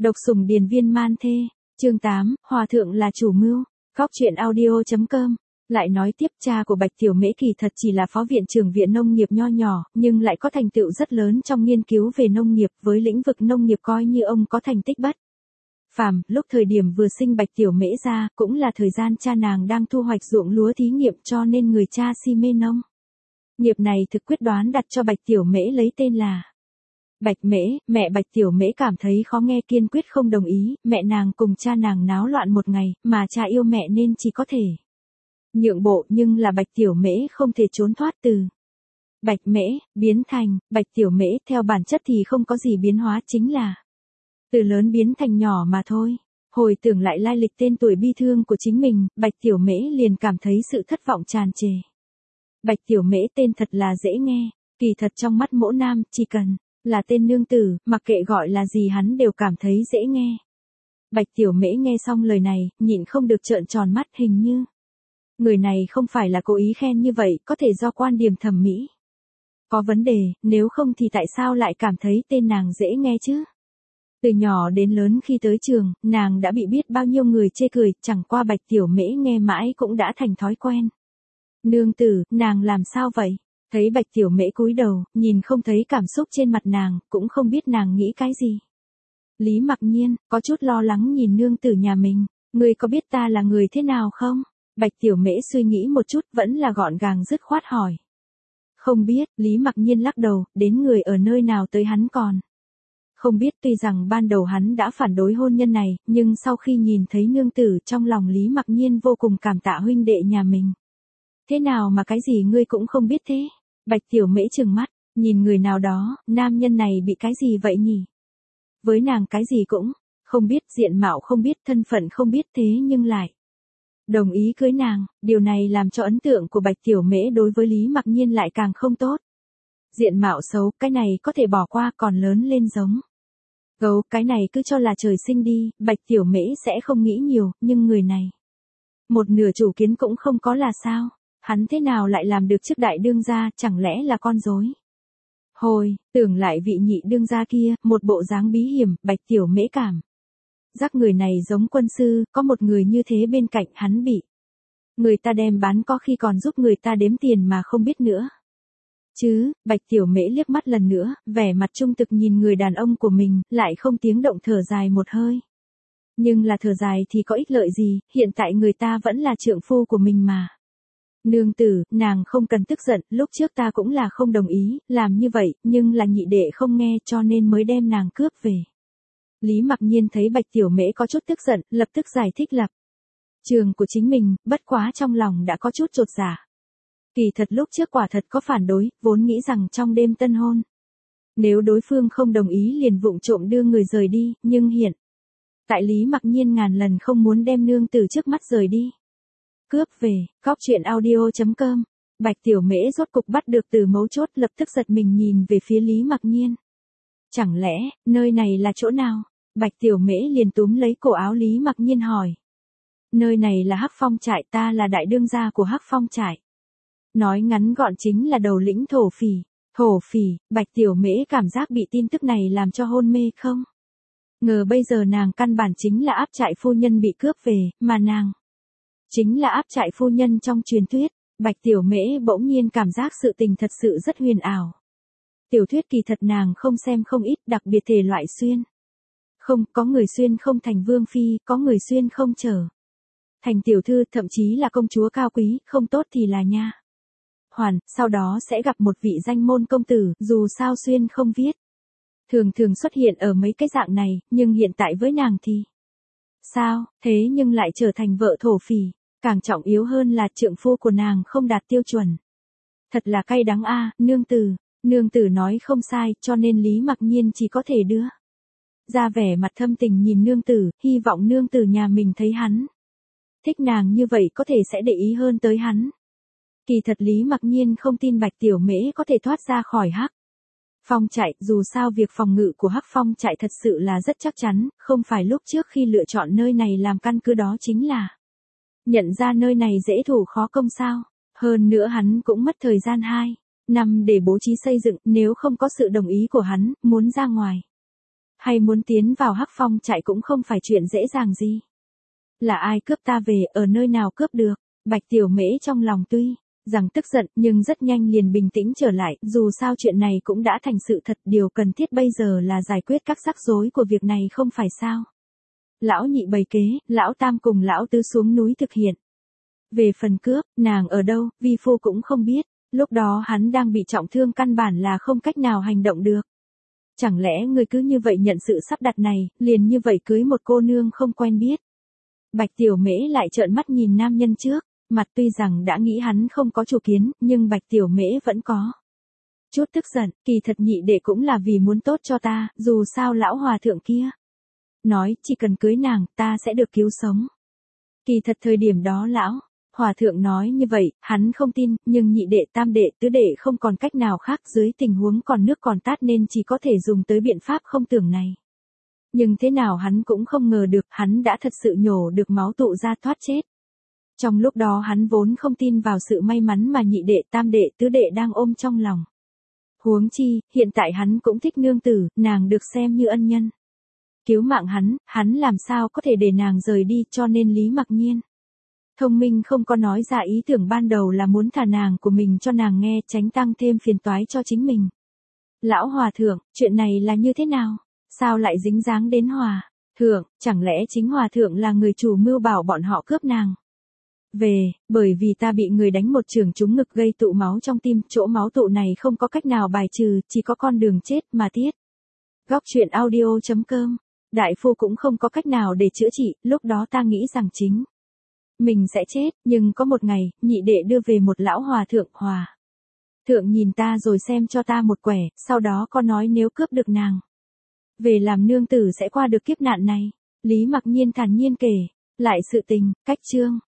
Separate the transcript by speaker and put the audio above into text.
Speaker 1: Độc sủng điền viên man thê, chương 8, Hòa thượng là chủ mưu, góc truyện audio.com. Lại nói tiếp, cha của Bạch Tiểu Mễ kỳ thật chỉ là phó viện trưởng viện nông nghiệp nho nhỏ, nhưng lại có thành tựu rất lớn trong nghiên cứu về nông nghiệp, với lĩnh vực nông nghiệp coi như ông có thành tích bất phàm. Lúc thời điểm vừa sinh Bạch Tiểu Mễ ra, cũng là thời gian cha nàng đang thu hoạch ruộng lúa thí nghiệm, cho nên người cha si mê nông nghiệp này thực quyết đoán đặt cho Bạch Tiểu Mễ lấy tên là Bạch Mễ. Mẹ Bạch Tiểu Mễ cảm thấy khó nghe, kiên quyết không đồng ý. Mẹ nàng cùng cha nàng náo loạn một ngày, mà cha yêu mẹ nên chỉ có thể nhượng bộ, nhưng là Bạch Tiểu Mễ không thể trốn thoát từ Bạch Mễ biến thành Bạch Tiểu Mễ. Theo bản chất thì không có gì biến hóa, chính là từ lớn biến thành nhỏ mà thôi. Hồi tưởng lại lai lịch tên tuổi bi thương của chính mình, Bạch Tiểu Mễ liền cảm thấy sự thất vọng tràn trề. Bạch Tiểu Mễ tên thật là dễ nghe, kỳ thật trong mắt mỗ nam, chỉ cần là tên nương tử, mặc kệ gọi là gì hắn đều cảm thấy dễ nghe. Bạch Tiểu Mễ nghe xong lời này, nhịn không được trợn tròn mắt, hình như người này không phải là cố ý khen như vậy, có thể do quan điểm thẩm mỹ có vấn đề, nếu không thì tại sao lại cảm thấy tên nàng dễ nghe chứ? Từ nhỏ đến lớn khi tới trường, nàng đã bị biết bao nhiêu người chê cười, chẳng qua Bạch Tiểu Mễ nghe mãi cũng đã thành thói quen. Nương tử, nàng làm sao vậy? Thấy Bạch Tiểu Mễ cúi đầu, nhìn không thấy cảm xúc trên mặt nàng, cũng không biết nàng nghĩ cái gì. Lý Mặc Nhiên, có chút lo lắng nhìn nương tử nhà mình, ngươi có biết ta là người thế nào không? Bạch Tiểu Mễ suy nghĩ một chút, vẫn là gọn gàng dứt khoát hỏi. Không biết, Lý Mặc Nhiên lắc đầu, đến người ở nơi nào tới hắn còn không biết. Tuy rằng ban đầu hắn đã phản đối hôn nhân này, nhưng sau khi nhìn thấy nương tử, trong lòng Lý Mặc Nhiên vô cùng cảm tạ huynh đệ nhà mình. Thế nào mà cái gì ngươi cũng không biết thế? Bạch Tiểu Mễ trừng mắt, nhìn người nào đó, nam nhân này bị cái gì vậy nhỉ? Với nàng cái gì cũng không biết, diện mạo không biết, thân phận không biết, thế nhưng lại đồng ý cưới nàng. Điều này làm cho ấn tượng của Bạch Tiểu Mễ đối với Lý Mặc Nhiên lại càng không tốt. Diện mạo xấu, cái này có thể bỏ qua, còn lớn lên giống gấu, cái này cứ cho là trời sinh đi. Bạch Tiểu Mễ sẽ không nghĩ nhiều, nhưng người này một nửa chủ kiến cũng không có là sao? Hắn thế nào lại làm được trước đại đương gia, chẳng lẽ là con rối? Hồi tưởng lại vị nhị đương gia kia, một bộ dáng bí hiểm, Bạch Tiểu Mễ cảm giác người này giống quân sư, có một người như thế bên cạnh hắn bị người ta đem bán, có khi còn giúp người ta đếm tiền mà không biết nữa chứ. Bạch Tiểu Mễ liếc mắt lần nữa, vẻ mặt trung thực nhìn người đàn ông của mình, lại không tiếng động thở dài một hơi. Nhưng là thở dài thì có ích lợi gì, hiện tại người ta vẫn là trượng phu của mình mà. Nương tử, nàng không cần tức giận, lúc trước ta cũng là không đồng ý làm như vậy, nhưng là nhị đệ không nghe, cho nên mới đem nàng cướp về. Lý Mặc Nhiên thấy Bạch Tiểu Mễ có chút tức giận, lập tức giải thích lập trường của chính mình, bất quá trong lòng đã có chút chột dạ. Kỳ thật lúc trước quả thật có phản đối, vốn nghĩ rằng trong đêm tân hôn, nếu đối phương không đồng ý liền vụng trộm đưa người rời đi, nhưng hiện tại Lý Mặc Nhiên ngàn lần không muốn đem nương tử trước mắt rời đi. Cướp về, góc truyện audio.com. Bạch Tiểu Mễ rốt cục bắt được từ mấu chốt, lập tức giật mình nhìn về phía Lý Mặc Nhiên. Chẳng lẽ, nơi này là chỗ nào? Bạch Tiểu Mễ liền túm lấy cổ áo Lý Mặc Nhiên hỏi. Nơi này là Hắc Phong trại, ta là đại đương gia của Hắc Phong trại. Nói ngắn gọn chính là đầu lĩnh thổ phỉ. Thổ phỉ, Bạch Tiểu Mễ cảm giác bị tin tức này làm cho hôn mê không ngờ bây giờ nàng căn bản chính là áp trại phu nhân bị cướp về, mà nàng chính là áp trại phu nhân trong truyền thuyết. Bạch Tiểu Mễ bỗng nhiên cảm giác sự tình thật sự rất huyền ảo. Tiểu thuyết kỳ thật nàng không xem không ít, đặc biệt thể loại xuyên không, có người xuyên không thành vương phi, có người xuyên không trở thành tiểu thư, thậm chí là công chúa cao quý, không tốt thì là nha hoàn, sau đó sẽ gặp một vị danh môn công tử. Dù sao xuyên không viết thường thường xuất hiện ở mấy cái dạng này, nhưng hiện tại với nàng thì sao, thế nhưng lại trở thành vợ thổ phỉ. Càng trọng yếu hơn là trượng phu của nàng không đạt tiêu chuẩn. Thật là cay đắng a. Nương tử nói không sai, cho nên Lý Mặc Nhiên chỉ có thể đưa ra vẻ mặt thâm tình nhìn nương tử, hy vọng nương tử nhà mình thấy hắn thích nàng như vậy có thể sẽ để ý hơn tới hắn. Kỳ thật Lý Mặc Nhiên không tin Bạch Tiểu Mễ có thể thoát ra khỏi Hắc Phong trại, dù sao việc phòng ngự của Hắc Phong trại thật sự là rất chắc chắn, không phải lúc trước khi lựa chọn nơi này làm căn cứ đó chính là nhận ra nơi này dễ thủ khó công sao. Hơn nữa hắn cũng mất thời gian 2 năm để bố trí xây dựng, nếu không có sự đồng ý của hắn, muốn ra ngoài hay muốn tiến vào Hắc Phong trại cũng không phải chuyện dễ dàng gì. Là ai cướp ta về, ở nơi nào cướp được? Bạch Tiểu Mễ trong lòng tuy rằng tức giận nhưng rất nhanh liền bình tĩnh trở lại, dù sao chuyện này cũng đã thành sự thật, điều cần thiết bây giờ là giải quyết các rắc rối của việc này không phải sao. Lão nhị bày kế, lão tam cùng lão tứ xuống núi thực hiện. Về phần cướp, nàng ở đâu, vi phu cũng không biết, lúc đó hắn đang bị trọng thương căn bản là không cách nào hành động được. Chẳng lẽ người cứ như vậy nhận sự sắp đặt này, liền như vậy cưới một cô nương không quen biết. Bạch Tiểu Mễ lại trợn mắt nhìn nam nhân trước, mặt tuy rằng đã nghĩ hắn không có chủ kiến, nhưng Bạch Tiểu Mễ vẫn có chút tức giận, kỳ thật nhị đệ cũng là vì muốn tốt cho ta, dù sao lão hòa thượng kia nói chỉ cần cưới nàng, ta sẽ được cứu sống. Kỳ thật thời điểm đó lão hòa thượng nói như vậy, hắn không tin, nhưng nhị đệ, tam đệ, tứ đệ không còn cách nào khác, dưới tình huống còn nước còn tát nên chỉ có thể dùng tới biện pháp không tưởng này. Nhưng thế nào hắn cũng không ngờ được, hắn đã thật sự nhổ được máu tụ ra thoát chết. Trong lúc đó hắn vốn không tin vào sự may mắn mà nhị đệ, tam đệ, tứ đệ đang ôm trong lòng. Huống chi, hiện tại hắn cũng thích nương tử, nàng được xem như ân nhân. Cứu mạng hắn làm sao có thể để nàng rời đi, cho nên Lý Mặc Nhiên thông minh không có nói ra ý tưởng ban đầu là muốn thả nàng của mình cho nàng nghe, tránh tăng thêm phiền toái cho chính mình. Lão hòa thượng, chuyện này là như thế nào? Sao lại dính dáng đến hòa thượng, chẳng lẽ chính hòa thượng là người chủ mưu bảo bọn họ cướp nàng về, bởi vì ta bị người đánh một chưởng trúng ngực gây tụ máu trong tim, chỗ máu tụ này không có cách nào bài trừ, chỉ có con đường chết mà tiết. Góc truyện audio.com, đại phu cũng không có cách nào để chữa trị, lúc đó ta nghĩ rằng chính mình sẽ chết, nhưng có một ngày, nhị đệ đưa về một lão hòa thượng nhìn ta rồi xem cho ta một quẻ, sau đó có nói nếu cướp được nàng về làm nương tử sẽ qua được kiếp nạn này. Lý Mặc Nhiên thản nhiên kể lại sự tình, cách chương